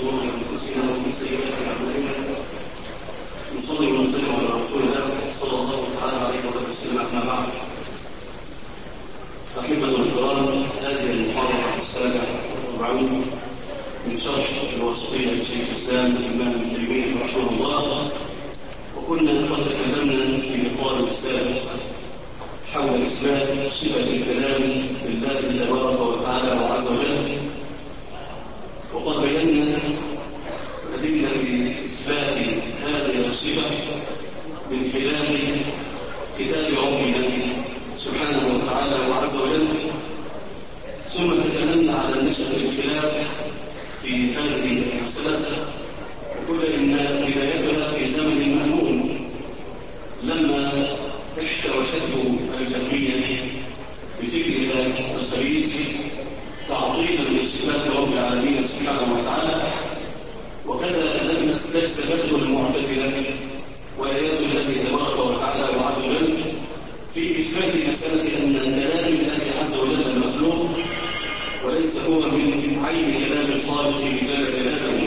شرور انفسنا ومن سيئات اعمالنا. نصلي ونسلم على رسول الله صلى الله تعالى عليه وسلم. اما بعد، احبه الكرام، هذه المحاضره السابعه والأربعون من شرح الواسطيه لشيخ الاسلام الامام ابن تيميه رحمه الله. وكنا قد تكلمنا في لقاء السابق حول إثبات صفة الكلام لله تبارك وتعالى وعز وجل، وقد بينا أدلة إثبات هذه الصفة من خلال كتاب ربنا سبحانه وتعالى وعز وجل. ثم تكلمنا على نشأة الخلاف في هذه المسألة، وقلنا إن بدايتها في زمن مأمون لما احتوشته الجهمية بفكرها الخبيث تعطيلا لصفات رب العالمين سبحانه وتعالى، وكذا لما استجابته المعتزلة والعياذ بالله تبارك وتعالى وعز وجل في إثبات مسألة أن كلام الله عز وجل مخلوق وليس هو من عين كلام الخالق جل جلاله.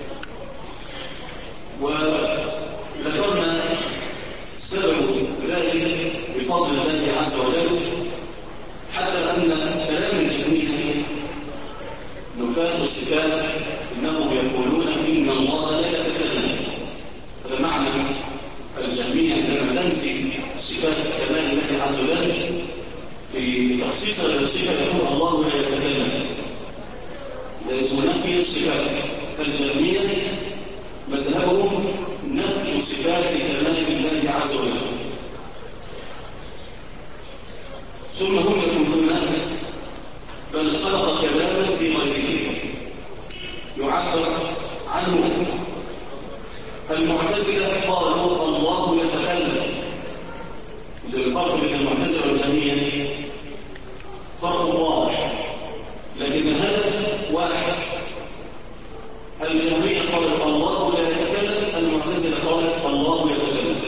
وذكرنا سبب ذلك بفضل الله عز وجل، حتى أن كلام الجهمية نفاة الصفات إنهم يقولون إن الله لا يتكلم. هذا معنى الجهمية عندما تنفي صفات كمال الله عز وجل في تخصيص هذه الصفة يقول الله لا يتكلم. إذا اسمه نفي الصفات، فالجهمية مذهبهم نفي صفات كمال الله عز وجل. ثم هم يقولون بل خلق كلاما في غيره يعبر عنه. المعتزلة قالوا الله يتكلم. إذا الفرق بين المعتزلة والجهمية فرق واضح، لكن الهدف واحد. الجهمية قالت الله لا يتكلم، المعتزلة قالت الله يتكلم.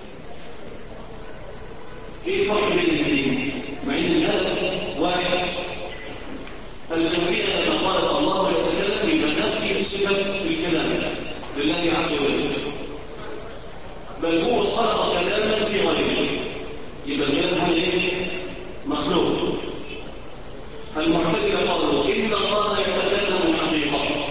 ايه الفرق بين الاثنين؟ مع ان الهدف واحد. الجهمية لما قالت الله لا يتكلم يبقى نفي صفة الكلام لله عز وجل، بل هو خلق كلاما في غيره، يبقى الكلام هو ايه؟ مخلوق. المعتزلة قالوا ان الله يتكلم حقيقة،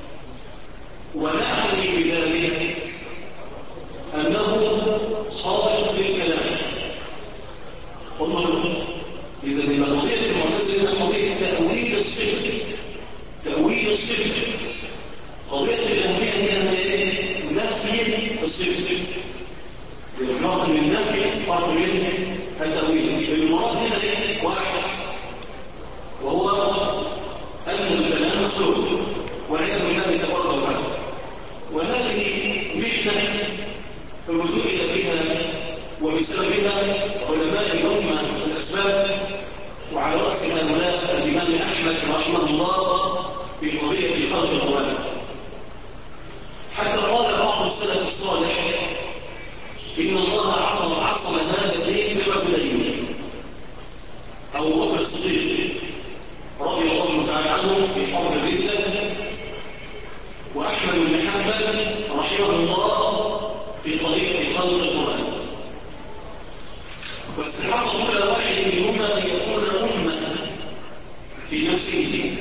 ونعني بذلك أنه خالق للكلام. انظروا، إذا قضية المعتزلة قضية تأويل الصفة، تأويل الصفة. قضية الجهمية هي نفي الصفة. الفرق من النفي فرق من التأويل. المراد هنا واحد، وهو أن الكلام مخلوق والعياذ بالله تبارك وتعالى. وهذه محنة ابتلي بها وبسببها علماء الأمة الأسباب، وعلى رأس هؤلاء الإمام أحمد رحمه الله في قضية خلق القرآن. حتى قال بعض السلف الصالح إن الله عصم هذا الدين برجلين: أبو بكر الصديق رضي الله تعالى عنه في حرب الردة، وأحمد بن حنبل رحمه الله في قضية خلق القرآن. واستحق كل واحد منهما أن يكون أمة في نفسه.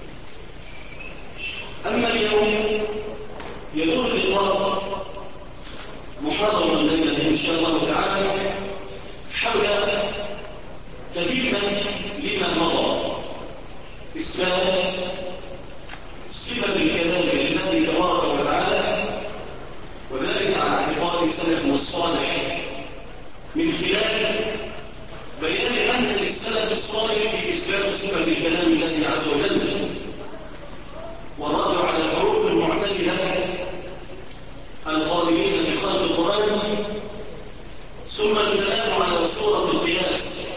أما اليوم يدور اللقاء محاضرة الليلة إن شاء الله تعالى حول تتمة لما مضى، إثبات صفة الكلام لله تبارك وتعالى، وذلك على اعتقاد سلفنا الصالح من خلال بيان منهج السلف الصالح في إثبات صفة الكلام لله عز وجل، والرد على حروف المعتزلة القائلين بخلق القرآن، ثم الكلام على صورة القياس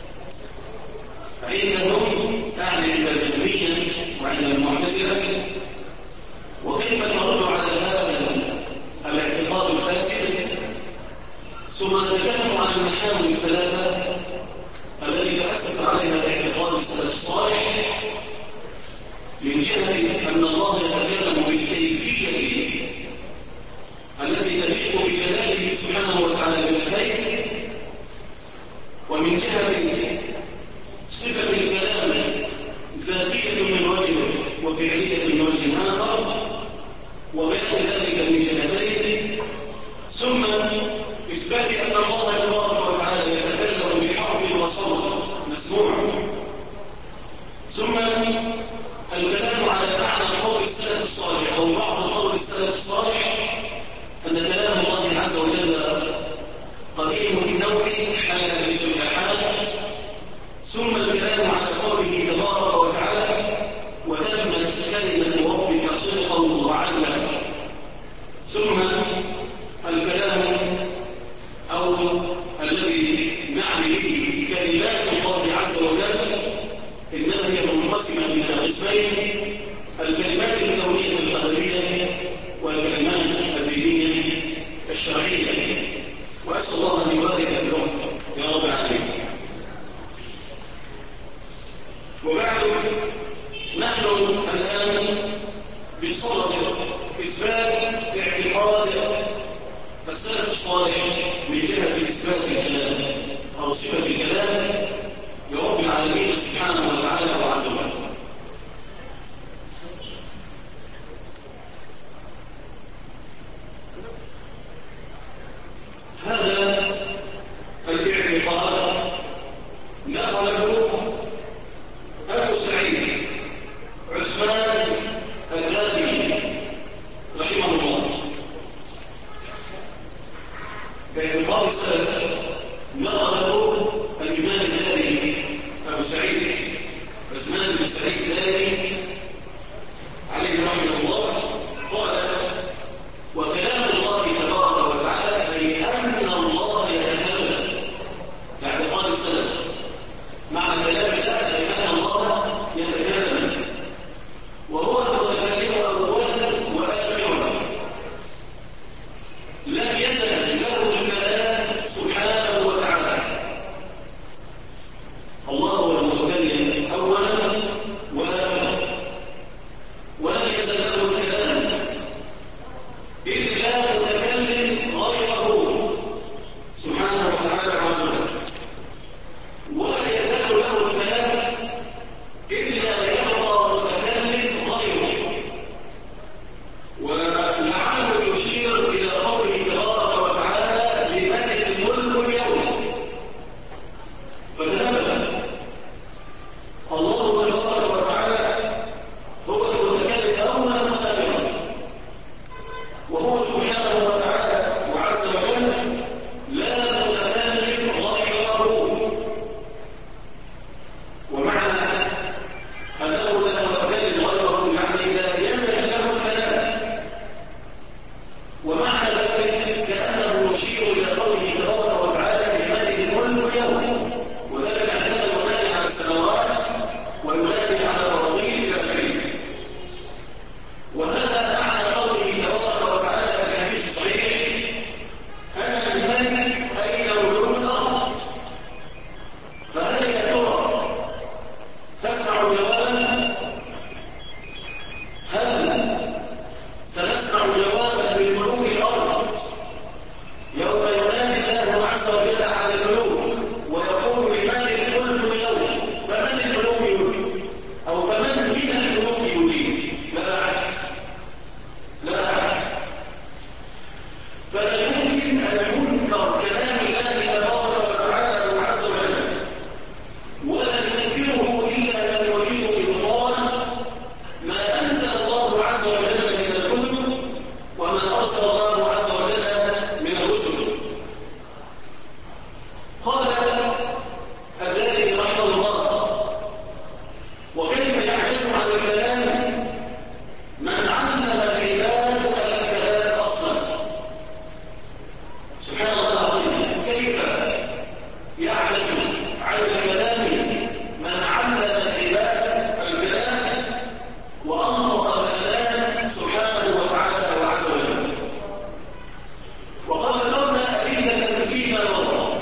عندهم، تعني عند الجهمية وعند المعتزلة، وكيف نرد على هذا الاعتقاد الفاسد. ثم نتكلم عن المحاور الثلاثة التي تأسس عليها الاعتقاد السلف الصالح، من جهة أن الله يتكلم وبعد نحن الآن بصدد إثبات اعتقاد السلف الصالح من جهة إثبات الكلام أو صفة الكلام لرب العالمين سبحانه وتعالى وعز وجل. هذا الاعتقاد نقله أبو سعيد عثمان الرازي رحمه الله. باعتقاد السلف نقله الإمام الذهبي أبو سعيد عثمان بن سعيد الذهبي عليه رحمه الله قال: وكلام الله تبارك وتعالى أي أن الله يتكلم. باعتقاد السلف معنى كلام الله أي أن الله يتكلم، وهو المتكلم أولا وآخرا، لم يزل له الكلام سبحانه وتعالى. الله هو المتكلم أولا وآخرا، ولم يزل له الكلام، إذ لا متكلم غيره سبحانه وتعالى عز وجل، ولا يزال له الكلام إذ لا يبقى متكلم غيره. ولعله يشير إلى قوله تبارك وتعالى: لمن الملك اليوم. فتنبه، الله تبارك وتعالى هو المتكلم أولا وآخرا، وهو سبحانه وتعالى وعز وجل لا متكلم غيره. ومعنى أنه لا متكلم غيره يعني لا يزل له الكلام. ومعنى ذلك كأنه يشير إلى قوله تبارك وتعالى: لمن الملك اليوم، وذلك عندما ينادي على السماوات وينادي على الأراضين إلى آخره. وهذا معنى قوله تبارك وتعالى في الحديث الصحيح: أنا الملك أين ملوك الأرض. فهل يا ترى تسمع جوابا؟ هل سنسمع جوابا من ملوك الأرض يوم ينادي الله عز وجل على الملوك ويقول: لمن الملك اليوم؟ فمن الملوك يجيب؟ أو فمن من الملوك يجيب؟ لا أحد، لا أحد. فلا يمكن أن ينكر كلام الله تبارك وتعالى عز وجل، ولا ينكره إلا من يريد إبطال ما أنزل الله عز وجل من الكتب وما أرسل الله عز وجل من الرسل. قال الذي رحمه الله: وكيف يعرف عن الكلام من علم العباد الكلام أصلا. سبحان الله العظيم، كيف يعرف عن الكلام من علم العباد الكلام وأنطق الكلام سبحانه وتعالى وعز وجل. وقد ذكرنا أدلة فيما مضى،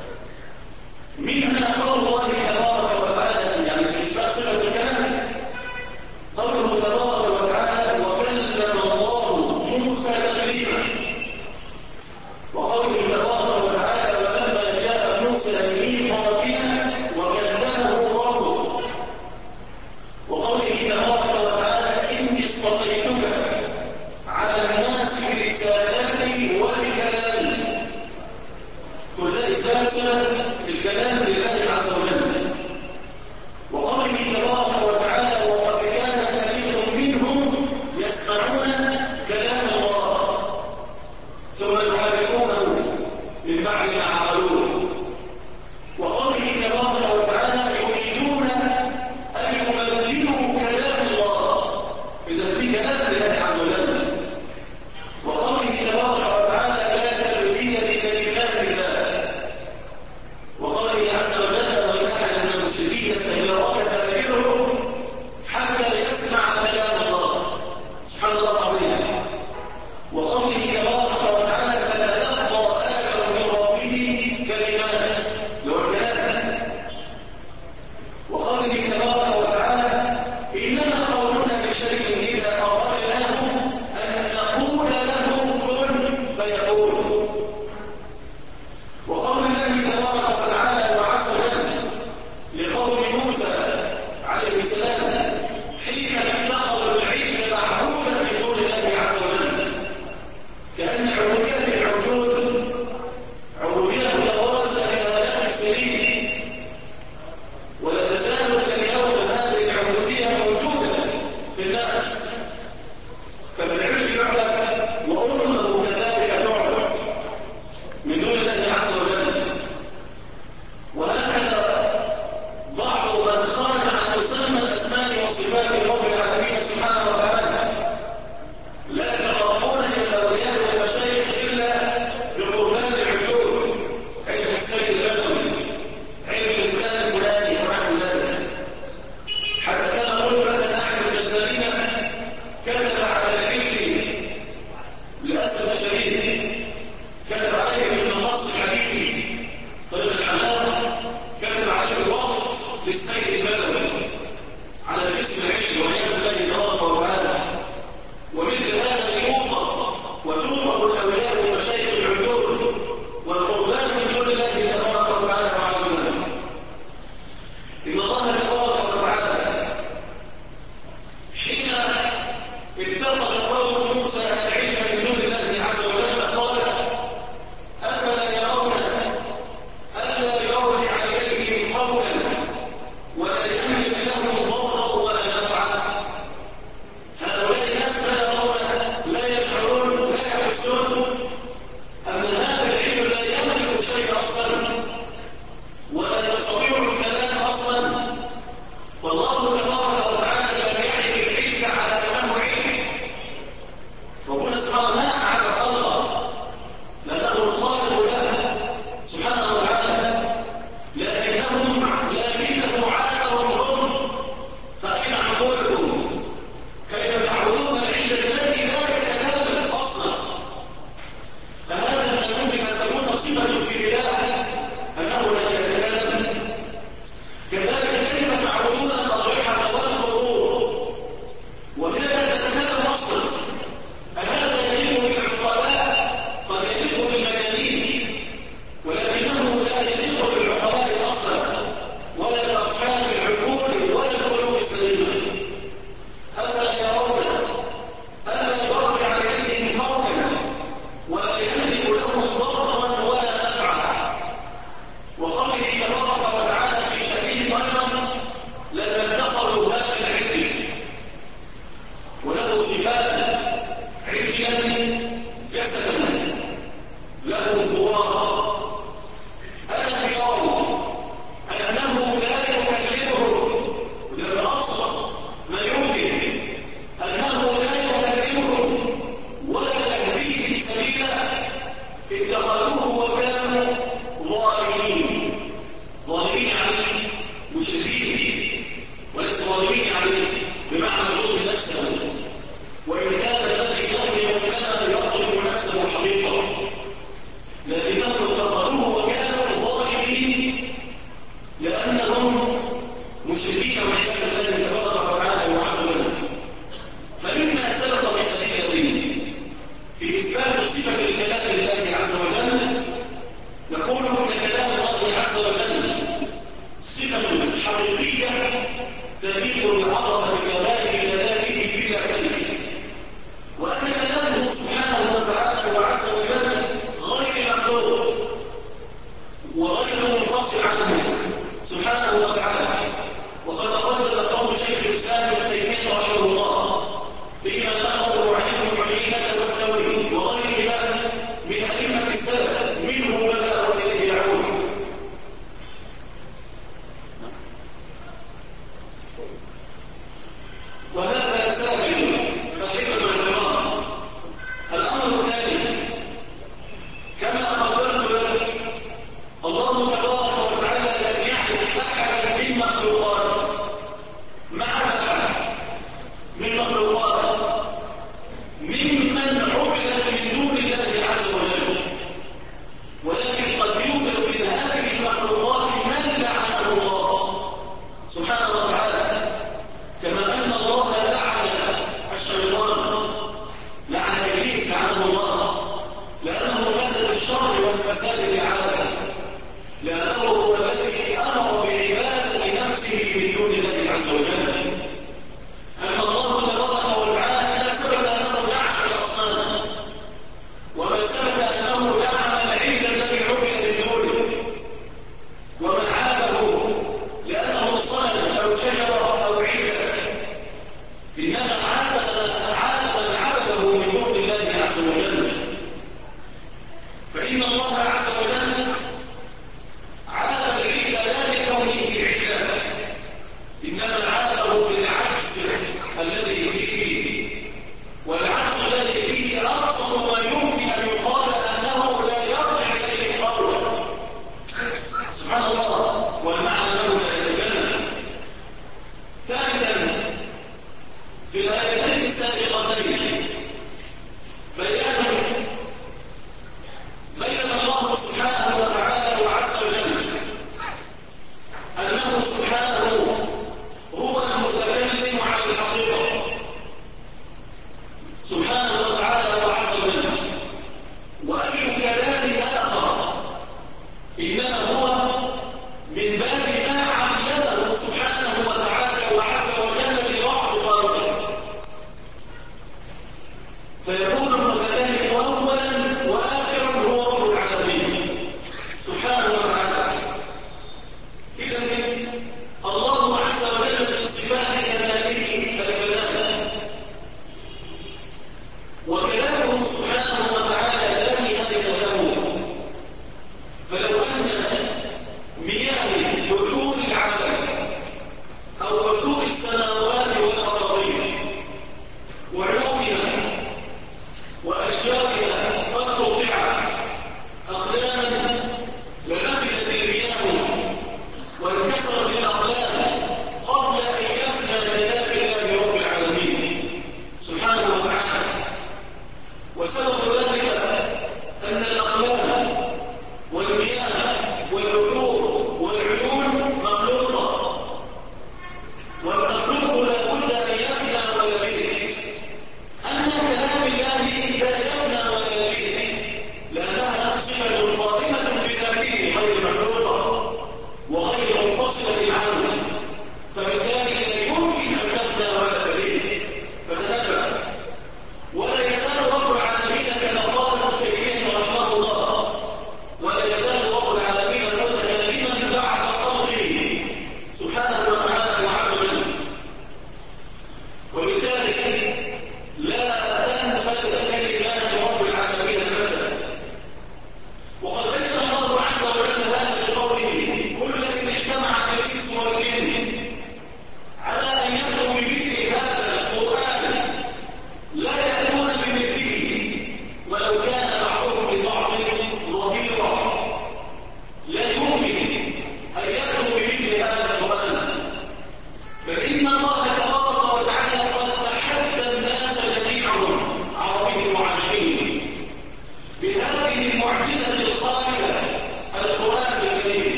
منها قول الله تبارك وتعالى يعني في إثبات صفة الكلام، قوله تبارك وتعالى: وكلم الله موسى تكليما. وقوله تبارك وتعالى: ولما جاء موسى لميقاتنا وكلمه ربه. وقوله تبارك وتعالى: إني اصطفيتك على الناس برسالتي وبكلامي. كل إثبات الكلام لله عز وجل. وقوله تبارك وتعالى: وقد كان فريق منهم يسمعون كلام الله ثم يحرفونه من بعد ما عقلوه. وقوله تبارك وتعالى: يريدون أن يبدلوا كلام الله. إذا في كلام لله عز وجل. وقوله تبارك وتعالى: لا تبديل لكلمات الله. وقوله عز وجل: وإن أحد من المشركين استجارك فأجره حتى يسمع كلام الله. سبحان الله العظيم. وقوله تبارك وتعالى: فتلقى آدم من ربه كلمات، اللي هو الكلام. وقوله تبارك توحيده تليق بعظمه كمال جلاله بلا كيف، وأن كلامه سبحانه وتعالى وعز وجل غير مخلوق وغير منفصل عنه سبحانه وتعالى. وقد قال قول شيخ الإسلام ابن تيمية رحمه الله فيما نقله عن ابن عيينة والثوري وغيرهما من أئمة السلف منهم بدأ وإليه يعود.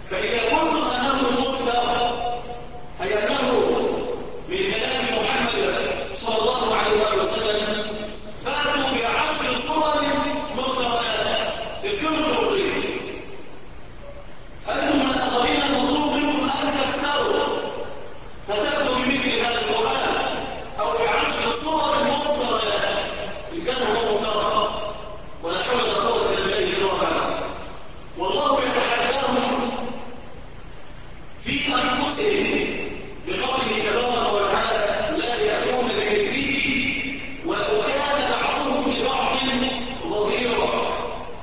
فإذا قلتم أنه المفتر أي أنه من كلام محمد صلى الله عليه وسلم فأتوا بعشر صور مفتريات اذكروا التوفيق. أنتم من الآخرين المطلوب منكم أن تكثروا فتأتوا بمثل هذا القرآن أو بعشر صور مفتريات إن كان هو مفترى ولا حول ولا قوة إلا بالله جل وعلا. والله يتحداهم في أنفسهم بقوله تبارك وتعالى لا يأتون بمثله ولو كان بعضهم لبعض ظهيرا.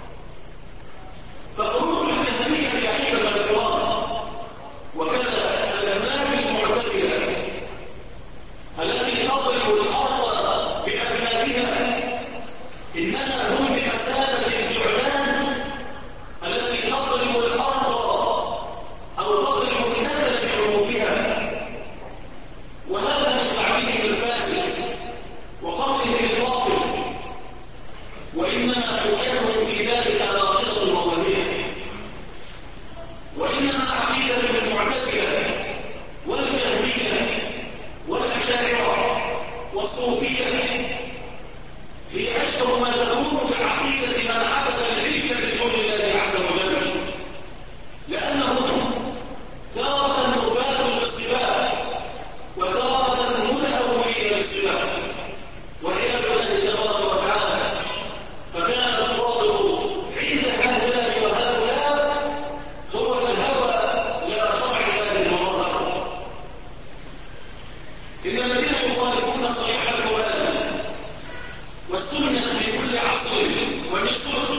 فخروج الجهمية يا أيها الكرام وكذا الأذناب المعتزلة التي تضرب الأرض بأبنابها إنما هم بمثابة الجعلان التي تضرب الأرض أو تضرب النبل بعنقها. وهذا من زعمهم الفاسد وقولهم الباطل، وإنما حجتهم في ذلك ناقصة ووهية. وإنما عقيدة المعتزلة والجهمية والأشاعرة والصوفية هي أشبه ما تكون بعقيدة من عبد العجل من دون الله عز وجل، لأنهم تارة نفاة للصفات وتارة متأولين للصفات والعياذ بالله تبارك وتعالى. فكان الضابط عند هؤلاء وهؤلاء هو الهوى لا شرع الله المبارك. إن الذين يخالفون صريح القرآن والسنة في كل عصر ونصر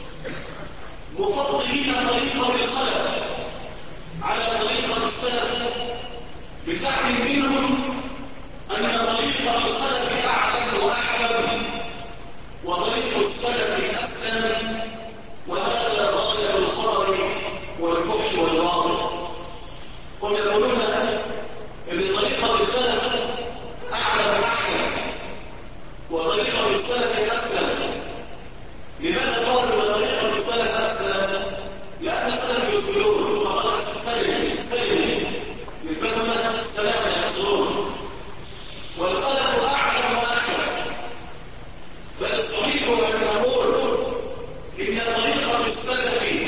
مفضلين طريقة الخلف على طريقة السلف بزعم منهم أن طريقة الخلف أعلم وأحلم وطريق السلف أسلم، وهذا غاية الخطر والفحش والباطل. هم يقولون أن طريقة الخلف أعلم وأحلم وطريقة السلف أسلم. لماذا قالوا طريقة السلف أسلم؟ لأن السلف يصلون فقال سلم نسبتنا السلام يحصلون، والخلف أعلم وأحلم. بل الصحيح أن نقول إن طريقة السلف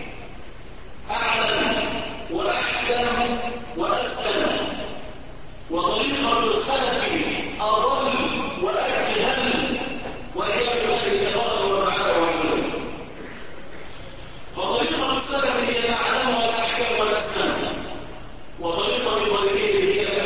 أعلم وأحكم وأسلم، وطريقة الخلف أضل وأجهل والعياذ بالله تبارك وتعالى وحده. فطريقة السلف هي الأعلم والأحكم والأسلم، وطريقة غيره هي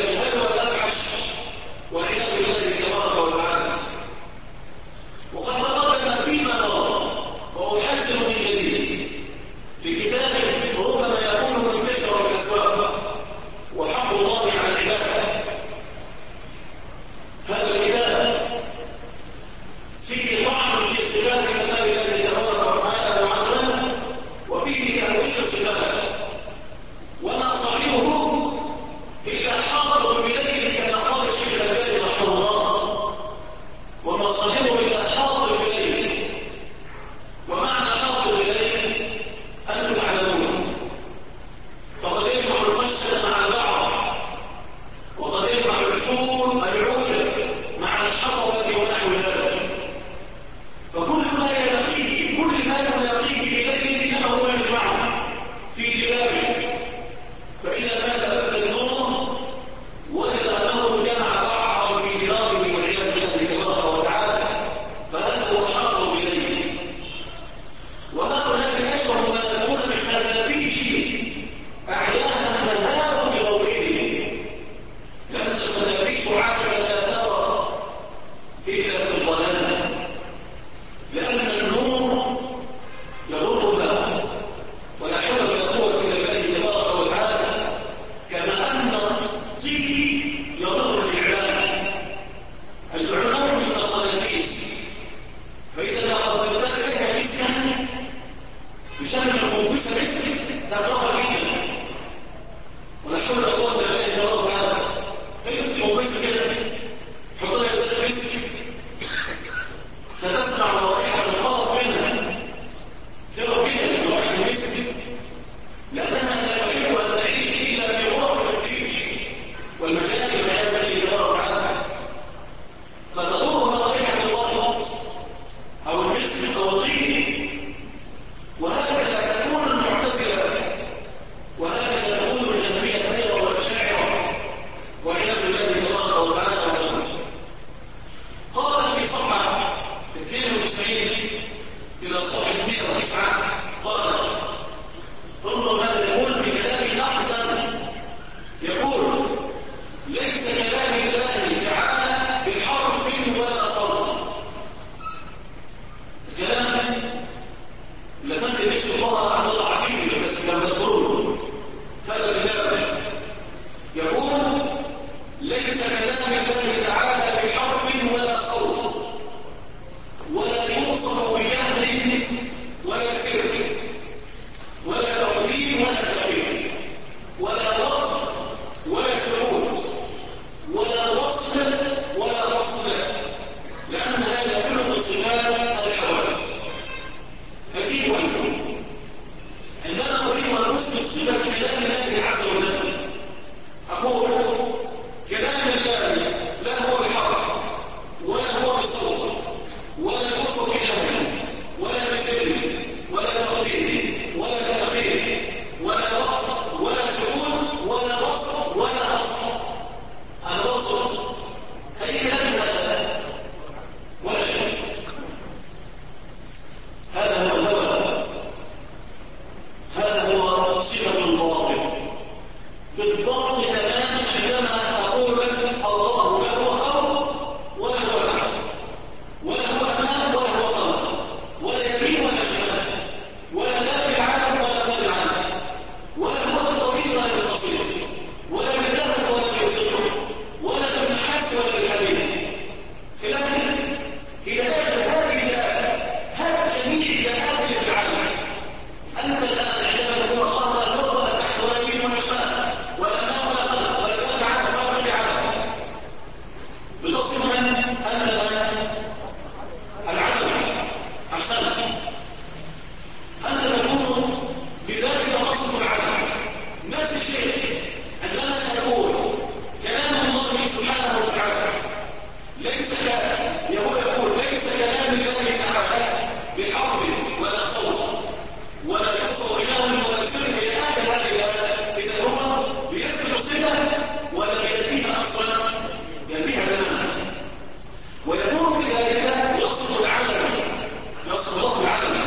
صفة الباطل بالضبط تماما عندما أقول لك الله لا هو أرض ولا هو العبد ولا هو أمام ولا هو خلف ولا يمين ولا شمال ولا لا في العالم ولا في العالم ولا هو بالطويل ولا بالقصير ولا بالذهب ولا بالفضة ولا بالنحاس ولا بالحديد. لكن إذا كانت هذه جميع الآيات اللي في العالم أنت الآن عندما تقول الله لا فوق ولا تحت ولا يمين ولا شمال ولا أمام ولا خلف ولا ذات عالم ولا غير عالم بتصف أن الآن العدل أحسنت أنت تكون بذلك تصف العدل. نفس الشيء عندما تقول كلام الله سبحانه وتعالى ليس يقول ليس كلام الله تعالى بحرف ولا صوت ولا يصل إله ولا سر هي آخر هذه الآية. إذا هو بيثبت الصفة ولا بيديها أصلا يديها تماما ويكون بذلك يصف العالم يصف الله العالم.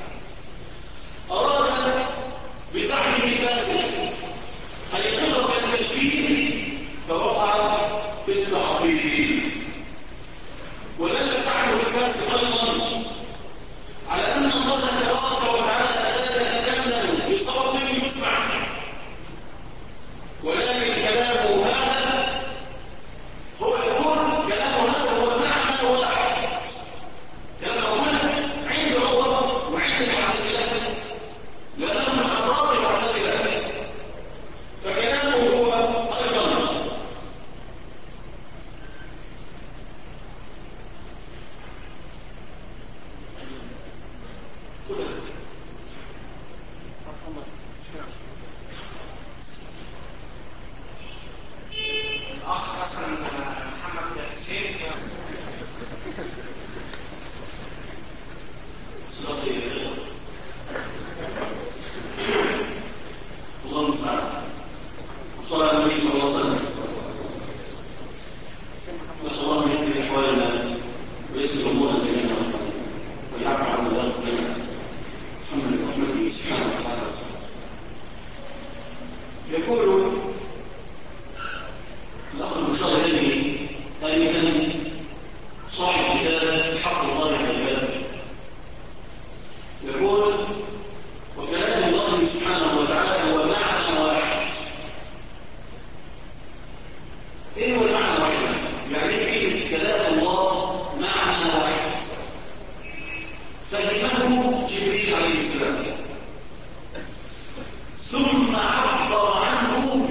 أراد بزعمه الفاسد أن يقرب إلى التشبيه فوقع في التعطيل ودل زعمه الفاسد أيضا على أن الله تبارك وتعالى لا يتكلم بصوت يسمع ولكن كلامه هذا هو يقول كلامه هذا هو معنى واحد. كلامه هنا عند الله وعند المعتزلة لأنه من أفراد المعتزلة فكلامه هو أيضا الأخ حسن محمد حسين الله المستعان. صلى على النبي صلى الله عليه وسلم. نسأل الله أن يهدي أحوالنا ويسر أمورنا جميعا ويعفو عنا ويغفر لنا محمد ورحمته سبحانه وتعالى. يقول الأخ المشار إليه آنفا صاحب كتاب حق الله على العباد يقول وكلام الله سبحانه وتعالى هو معنى واحد. ايه هو المعنى الواحد؟ يعني ايه كلام الله معنى واحد؟ فهمه جبريل عليه السلام ثم عبر عنه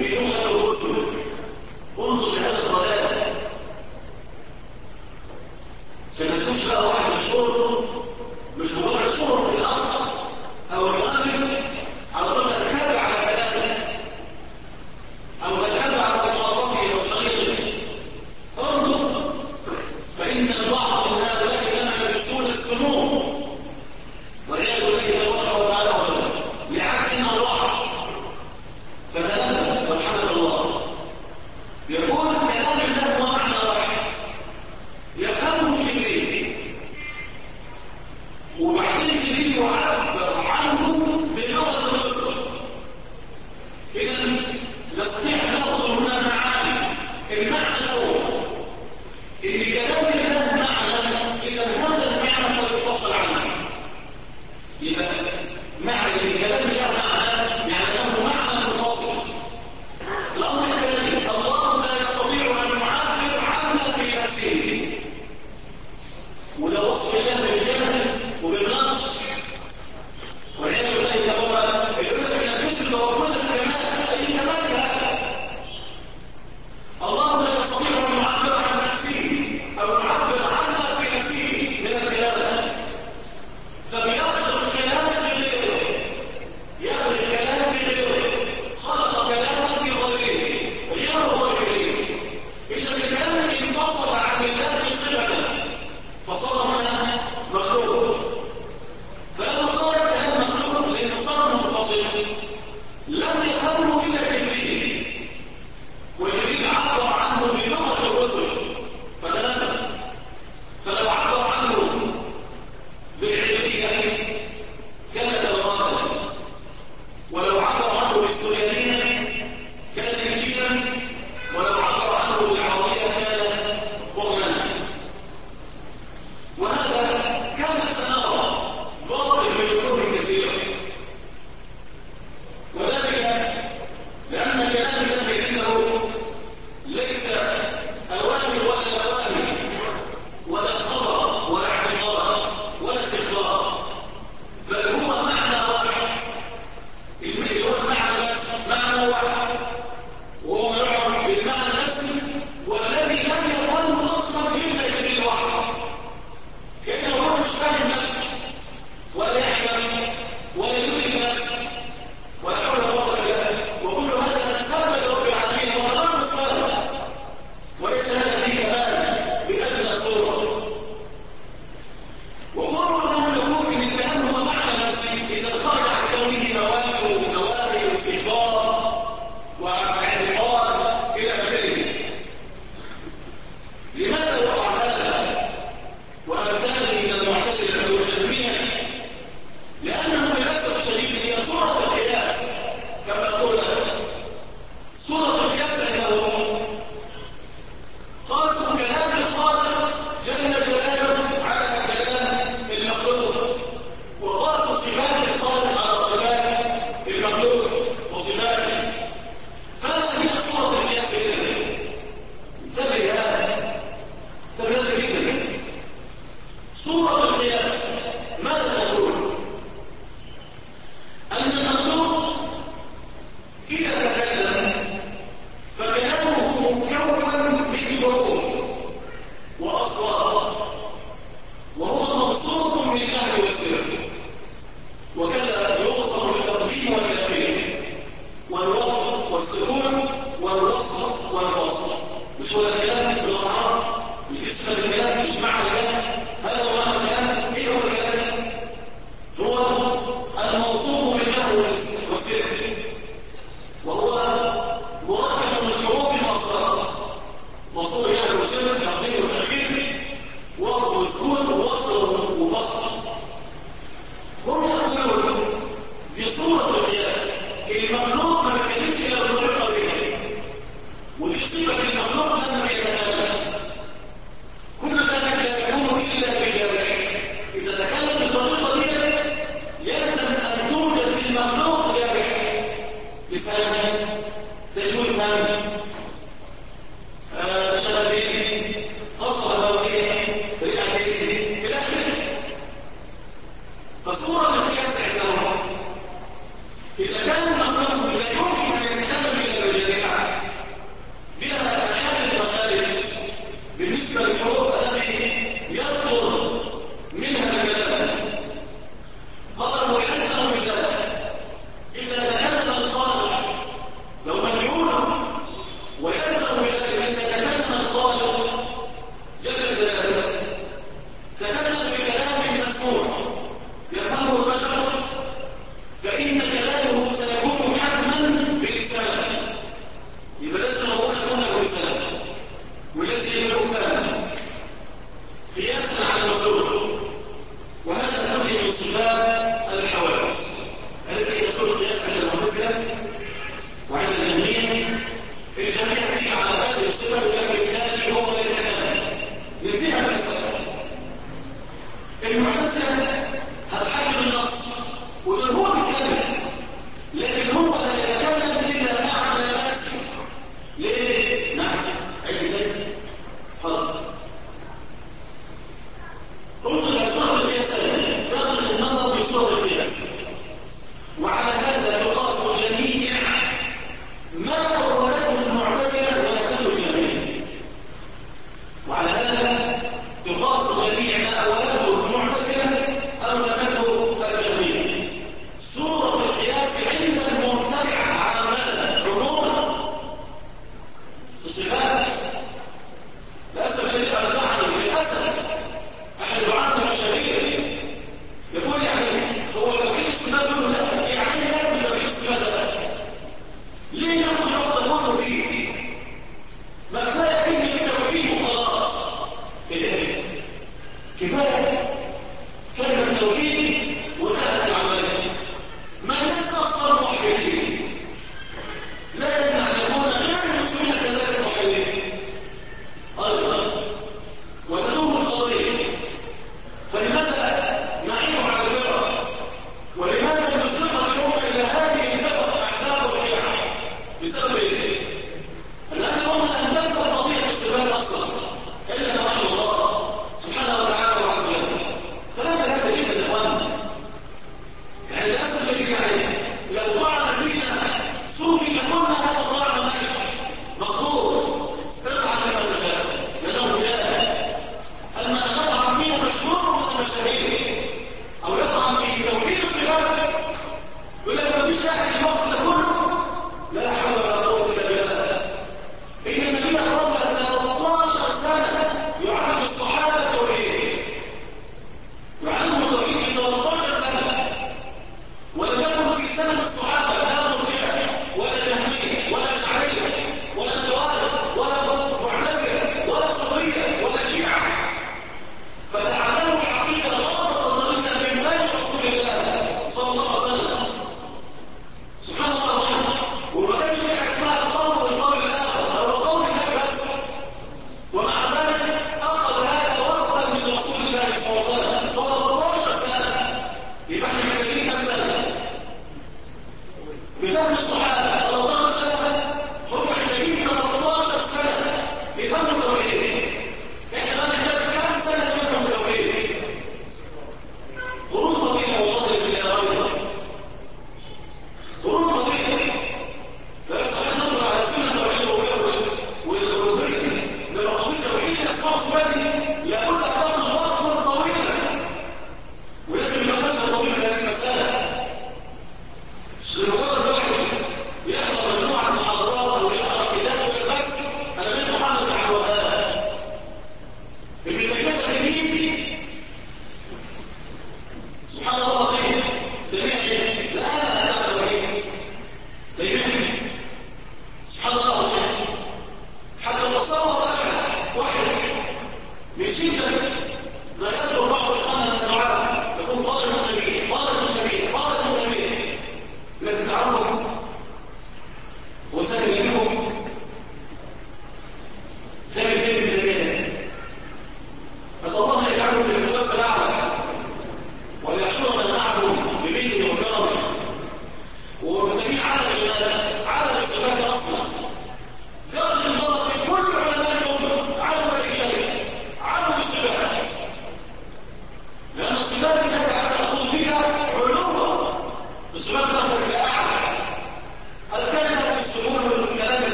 واحد وهو يعرف بالمعنى النفسي والذي لا يظن اصلا الا يدل لوحده كانه هو مش فاهم نفسه ولا يعلم ولا يدرك نفسه ولا حول ولا قوه الا بالله وكل هذا نسبه لرب العالمين والله مستقبل وليس هذا فيه كمال بادنى صوره وقالوا انه يكون ان الكلام هو معنى نفسي اذا خرج عن كونه نوافل واستكبار واعتقاد الى اخره. لماذا وقع هذا وامثاله من المعتزله والجهميه؟ لانه للاسف الشديد هي صوره القياس كما قلنا. صوره القياس عندهم قاسوا كلام الخالق جل جلاله على كلام المخلوق وقاسوا صفات الخالق على صفات المخلوق وصفاته. فهذه هي صورة القياس إذن. انتبه هذا جدا. صورة القياس ماذا تقول؟ أن المخلوق إذا تكلم فكلامه مكون من حروف وأصوات وهو موصوف بالجهر والسر وكذا يوصف بالتقديم والتأخير والوصف والسكون والوصف والوصف. مش هو الكلام باللغة العربية؟ مش اسم الكلام؟ مش معنى الكلام؟ هذا هو معنى الكلام. ايه هو الكلام؟ هو الموصوف بالجهر والسر وهو مركب من الحروف والأصوات موصوف بالجهر والسر تقديم وتأخير وصف وسكون ووصف وفصل. هم يقولون دي صورة القياس. المخلوق ما بيتكلمش الا بالطريقه دي ودي صفه المخلوق لما يتكلم كل ذلك لا يكون الا بجوارحه. اذا تكلم بالطريقه دي يلزم ان توجد في المخلوق جوارح لسان تجويد فم شفتين قصه هوائيه رئتين الى اخره. فصوره القياس عندهم إذا كان المخلوق لا يمكن أن يتكلم إلا بالجارحة بها أحد المخارج بالنسبة للحروف التي يصدر منها الكلام قالوا ويلزم بذلك إذا تكلم الخالق لو مليون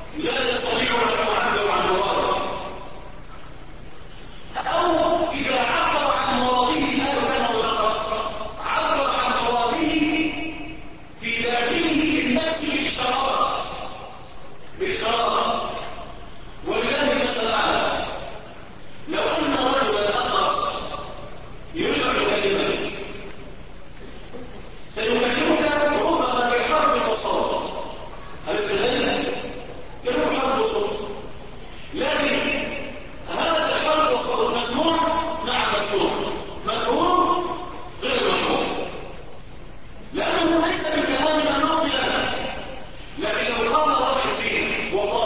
لا يستطيع أن يعبر عن مراده، أو إذا عبر عن مراده هذا كان ملخص، عبر عن مراده في داخله النفس بإشارات. ولله المثل الأعلى، لو أن رجلا أخرس يريد أن يكلمك سيكلمك ربما بحرف البصر، أليس ذلك؟ كلمة حرف البصر، لكن هذا الحرف البصر مسموع، نعم مسموع، مفهوم غير مفهوم، لأنه ليس بكلام مخلوق لنا. لكن لو قال واحد فيه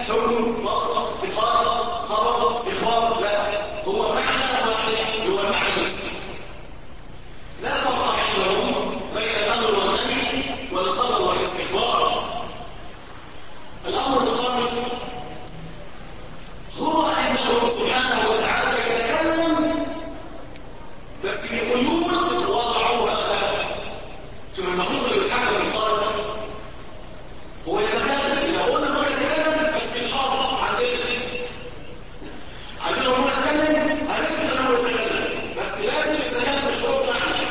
حكم، وصف، افتقار، خبر، استخبار، لا، هو معنى واحد هو المعنى نفسه. لا فرق عندهم بين الامر والنهي والخبر والاستخبار. الامر الخامس هو انه سبحانه وتعالى يتكلم بس في قيود وضعوها. شوف المخلوق اللي بيتحكم في الخارج هو يتكلم، اذا قلنا هو يتكلم بس مش شرط عندنا، عايزين لو هو يتكلم هنثبت انه يتكلم بس لازم يتكلم بالشروط بتاعنا.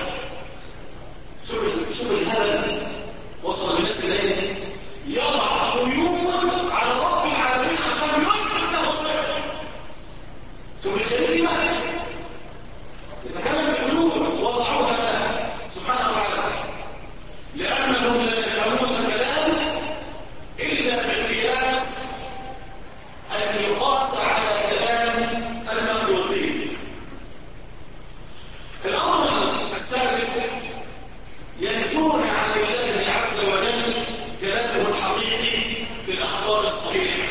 شوف الهبل وصل للناس ازاي، يضع قيود على رب العالمين عشان يثبت له الصفه. شوف الكلمه يتكلم بقيود وضعوها سبحانه وتعالى لانهم لا يفهمون الكلام الا بقياس ان يقاس على كلام المخلوقين. الامر السادس ينفون عن الله عز وجل كلامه الحقيقي في الاخبار الصحيحه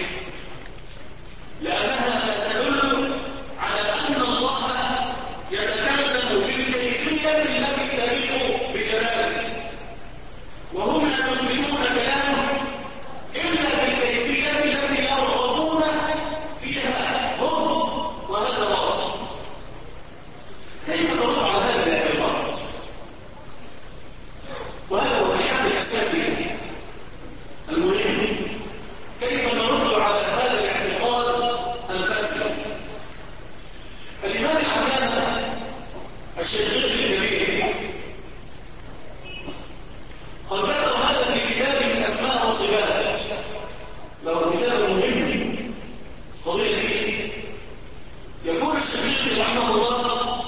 لانها لا تدل على ان الله يتكلم بالكيفيه التي تليق بجلاله، وهم لا يملكون كلامه الا بالكيفيه التي يرغبون فيها هم، وهذا غلط. كيف نرد على هذا الاعتراض؟ وهذا هو الحل الاساسي المهم. كيف نرد على هذا الاعتقاد الفاسد؟ الامام العلامه الشيخ الكبير قد ذكر هذا في كتابه الاسماء والصفات، له كتاب مهم فضيل فيه. يقول الشيخ رحمه الله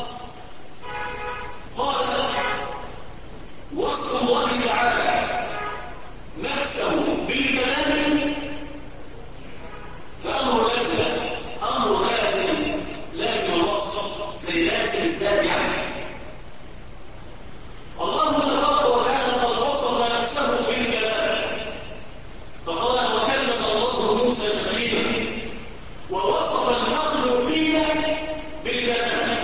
قال وصف الله تعالى نفسه بالكلام فأمر لازم، أمر لازم الوصف زي لازم الذات عنه. الله تبارك وتعالى قد وصف نفسه بالكلام فقال وكلم الله موسى تكليما، ووصف المخلوقين بالكلام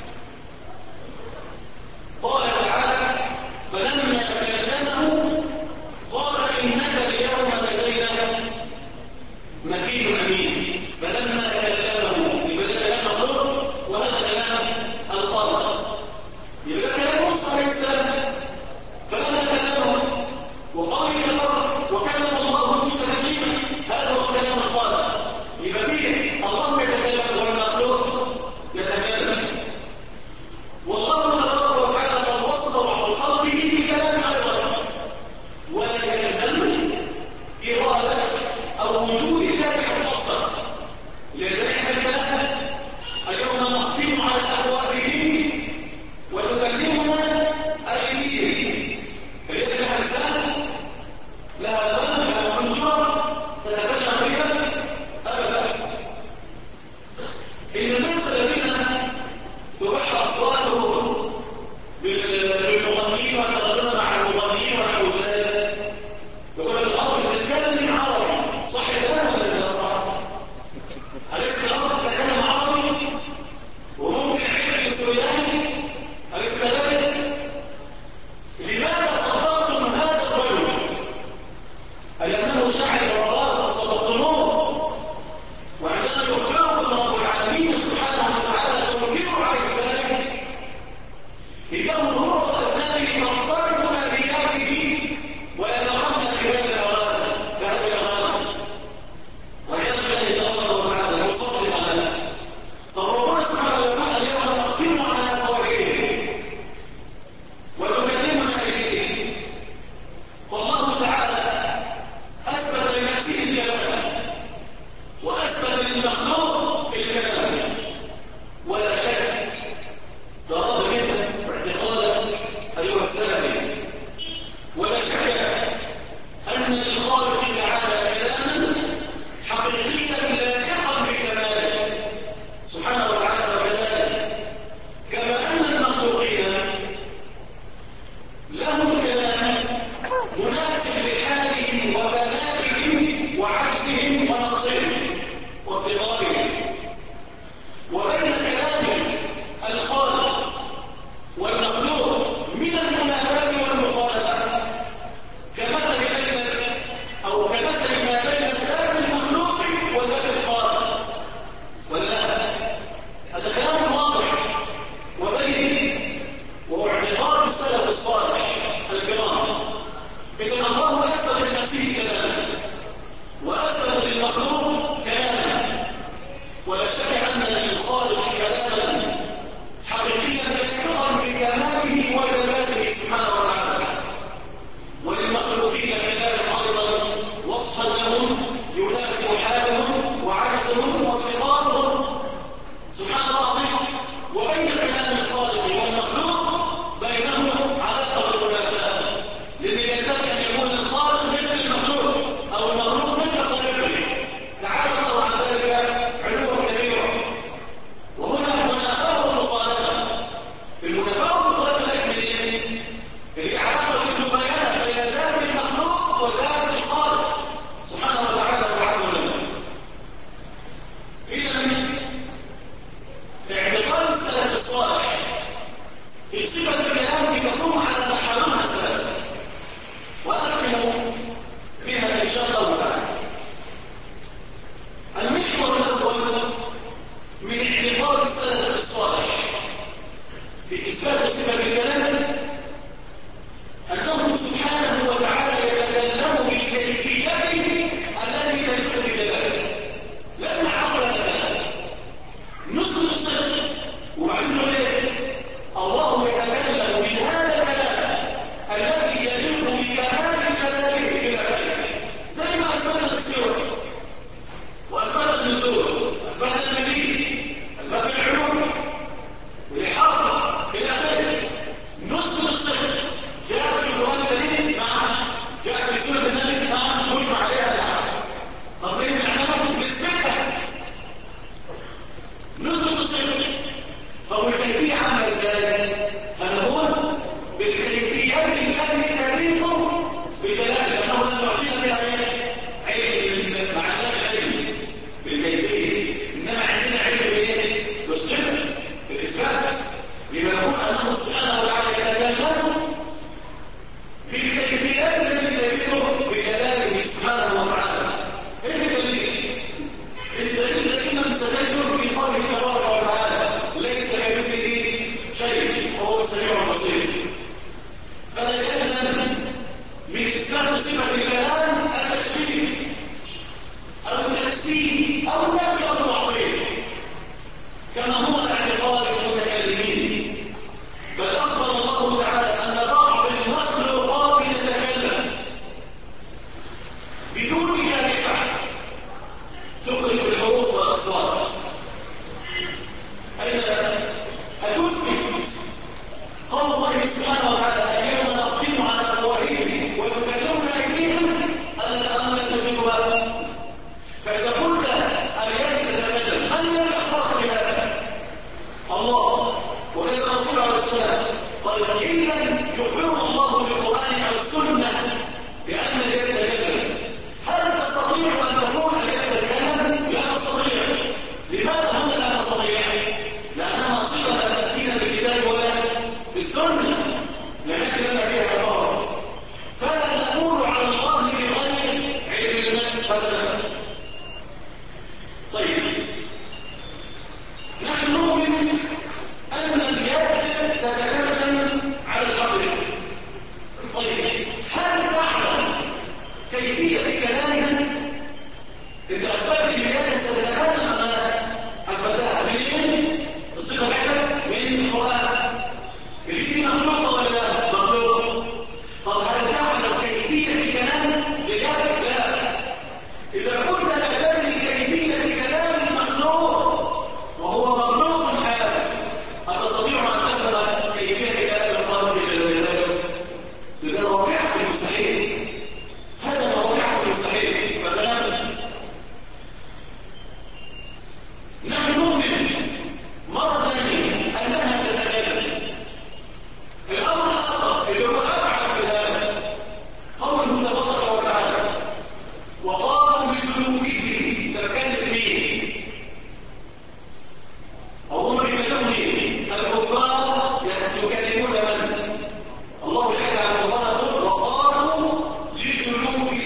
قال تعالى فلما كلمه قال إنك اليوم لدينا مكين أمين. فلما كلمه يبقى ده كلام مخلوق وهذا كلام الخالق، يبقى كلام موسى عليه السلام فلما كلمه وقال وكلم الله موسى تكليما هذا هو كلام الخالق. يبقى فيه الله يتكلم والمخلوق يتكلم، والله تبارك وتعالى قد وصف بعض خلقه بكلام ايضا، ولا يلزم إرادة أو وجود شرع الصالح. أين هتثبت قول الله سبحانه وتعالى اليوم نختم على أفواههم ويكلمنا أيديهم أن لا تجدها. فإذا قلت اليد تتكلم من الذي أخبرك بهذا؟ الله. وإذا الرسول عليه السلام قال إن لم يخبره الله بالقرآن أو السنة بأن اليد تتكلم هل تستطيع أن تقول اليد تتكلم؟ لا تستطيع. لماذا هم لا تستطيع؟ لأنها صفة تأتينا بالكتاب ولا بالسنة لنجد لنا فيها كفارة. فلا نقول على الله بغير علم مثلا. طيب نحن نؤمن أن اليد تتكلم على الحقيقة. طيب هل تعلم كيفية كلامها؟ إذا أثبتت اليد ستتكلم أمامها أثبتها منين؟ الصفة الأولى من القرآن. اليد مخلوقة ولا لا؟ مخلوقة. طب هل تعلم كيفية كلام اليد؟ لا. إذا كنت لا تدري كيفية كلام المخلوق وهو مخلوق حادث أتستطيع أن تفهم كيفية كلام الخالق جل جلاله؟ إذا الواقعة في المستحيل. هذا الواقعة في المستحيل. مثلا نحن نؤمن مرة ثانية أنها تتكلم. الأمر الآخر اللي هو أبعد من هذا قوله تبارك وتعالى وقالوا لجلودهم فكانت مين؟ وهم يكلمون مين؟ الكفار يكلمون من؟ الله يحكي عن الكفار وقالوا لجلودهم.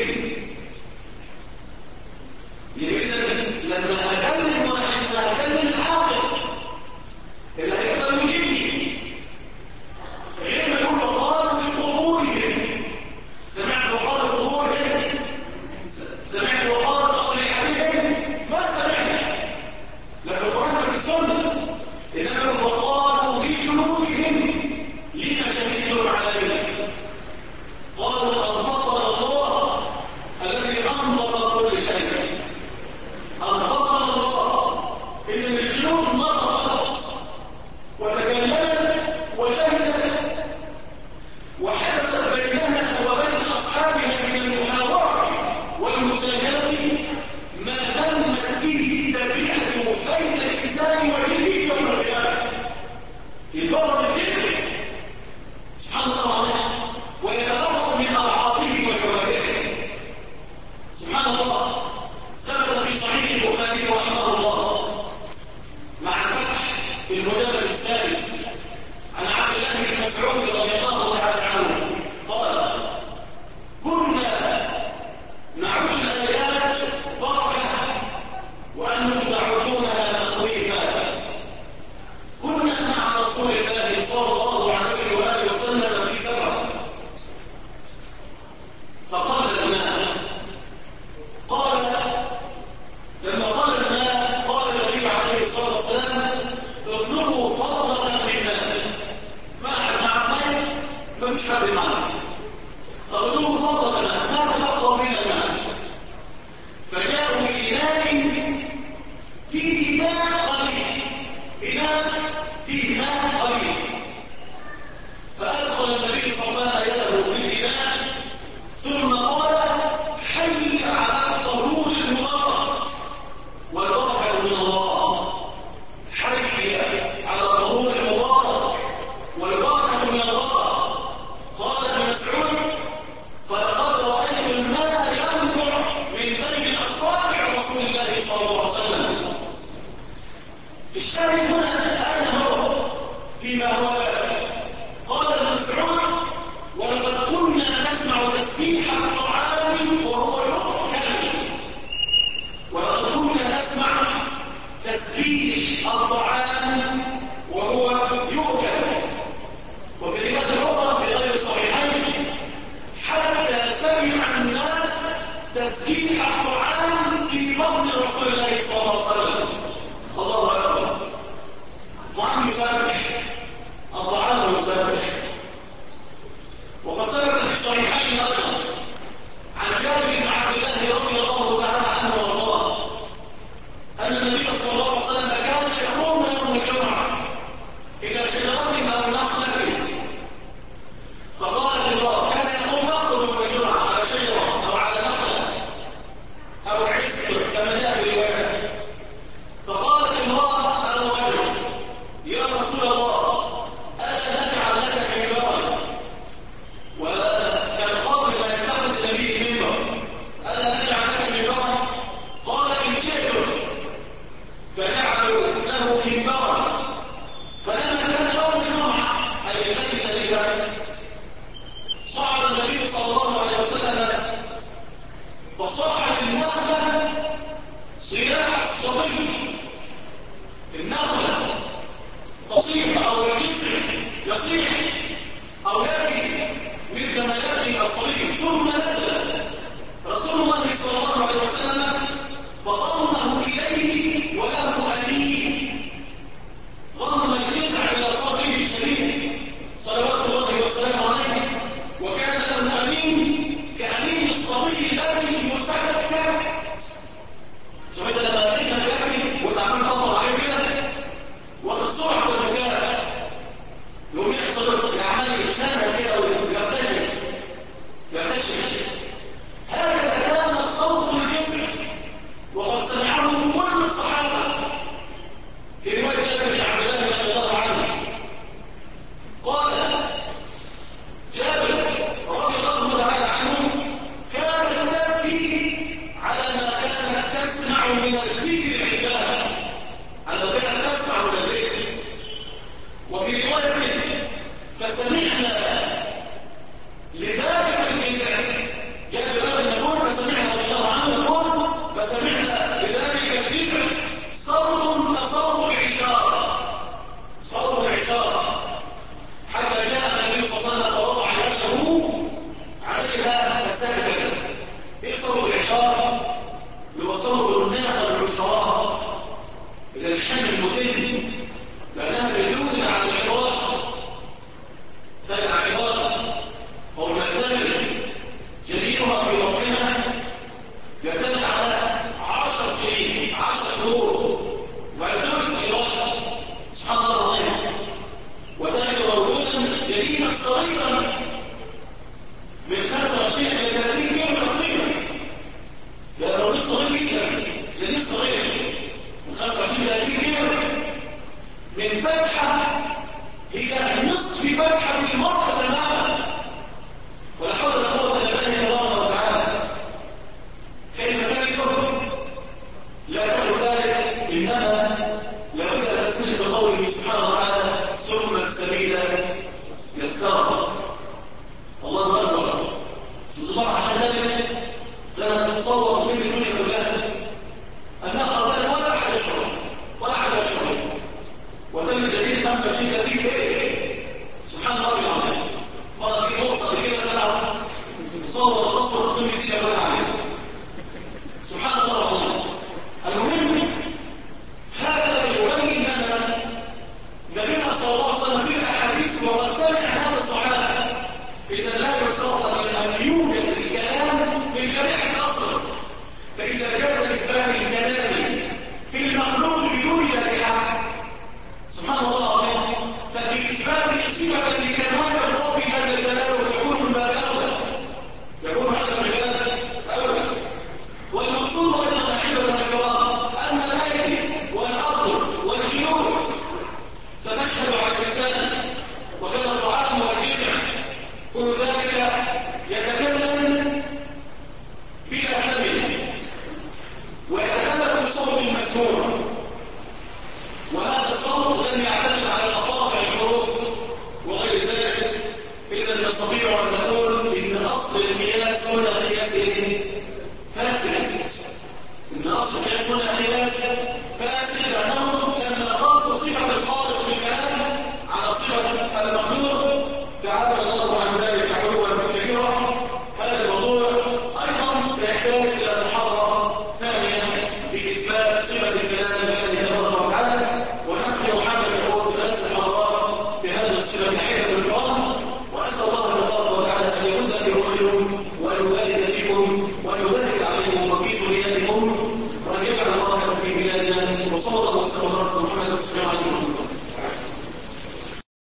إذا لما أكلم واحد سأكلم العاقل اللي هيقدر يجيبني غير ما يقول وقالوا لقبورهم. سمعت وقالوا لقبورهم؟ سمعت وقالوا لأصلحتهم؟ ما سمعنا. لا في القرآن ولا في السنة. إنما وقالوا لجلودهم لما شهدتم علينا؟ قالوا أنطقنا الله الذي أنطق كل شيء. أنطقنا الله. إذا الجنود نطقت وتكلمت وشهدت وحدثت بينها وبين أصحابها من المحاورة والمساجلة ما تمت به التبرئة بين الإنسان والجن يوم القيامة. يبرر الجن سبحان الله ويتبرأ من أعراضه وجوارحه. سبحان الله. ثبت في صحيح البخاري رحمه الله مع الفتح في المجلد السادس عن عبد الله بن مسعود رضي الله تعالى عنه قال كنا نعد الآيات بركة وأنتم تعدونها تخويفا. كنا مع رسول الله صلى الله عليه وآله وسلم في سفر فقال الماء لما قال الماء قال النبي عليه الصلاة والسلام اطلبوا فضلا منا. مع الماء ما فيش فرق معنا. اطلبوا فضلا منا ما تبقى من الماء. فجاءوا بإناء فيه ماء قليل. إناء فيه ماء قليل. فأدخل النبي صلى الله عليه وسلم يده في الإناء ثم قال حي على الطهور المبارك والبركة من الله. حي على الطهور المبارك والبركة من الله. قال ابن مسعود فلقد رأيت الماء ينبع من بين أصابع رسول الله صلى الله عليه وسلم. الشاهد هنا أين هو فيما هو قال ابن مسعود ولقد كنا نسمع تسبيح الطعام وهو يؤكل. ولقد كنا نسمع تسبيح الطعام وهو يؤكل. وفي رواية أخرى في غير الصحيحين حتى سمع الناس تسبيح الطعام في بطن رسول الله صلى الله عليه وسلم. الله أكبر. الطعام يسبح. الطعام يسبح. وقد ثبت في الصحيحين أيضا عن جابر بن عبد الله رضي الله تعالى عنه وارضاه أن الصبي النخلة تصيح أو يصيح أو يبكي مثل ما يبكي الصبي ثم نزل رسول الله صلى الله عليه وسلم فضمه إليه وله أنين ضم الجذع إلى صدره الشريف صلوات الله وسلامه عليه وكان له أنين كأنين الصبي الذي يسكت شوية لما أنين يبكي وتعمل خطر عليه كده وخصوح بالبكاء يوم يحصل يعمل يتشنى كده ويرتجل هذا كان صوت الجذع وقد سمعه كل الصحابة في رواية جابر بن عبد الله رضي الله عنه قال جابر رضي الله تعالى عنه كان يبكي على ما كانت تسمع من الذكر عندها على ما كانت تسمع من الذكر وفي رواية فسمعنا لذلك الجزع جابر بن نقول فسمعنا رضي الله عنه يقول فسمعنا لذلك الجزع صوت كصوت العشار حتى جاء النبي صلى الله عليه وسلم فوضع يده عليها فسكت ايه صوت العشار؟ هو صوت الناقه العشرات الى الحمل المتم لانها بدون على الحراسه تبع عظاها او المعتمد جنينها في بطنها يعتمد على 10 سنين 10 شهور ويعتمد في الحراسه سبحان الله العظيم وتجد موجودا جنينا صغيرا من 25 الى 30 كيلو تقريبا ده مولود صغير جدا جنين صغير من 25 الى 30 كيلو من فتحه هي نصف فتحه المرأة تماما ولا حول ولا قوه الا بالله تبارك وتعالى كيف كان يفهم لا يقول ذلك انما لابد ان تستشهد بقوله سبحانه وتعالى ثم السبيل يسره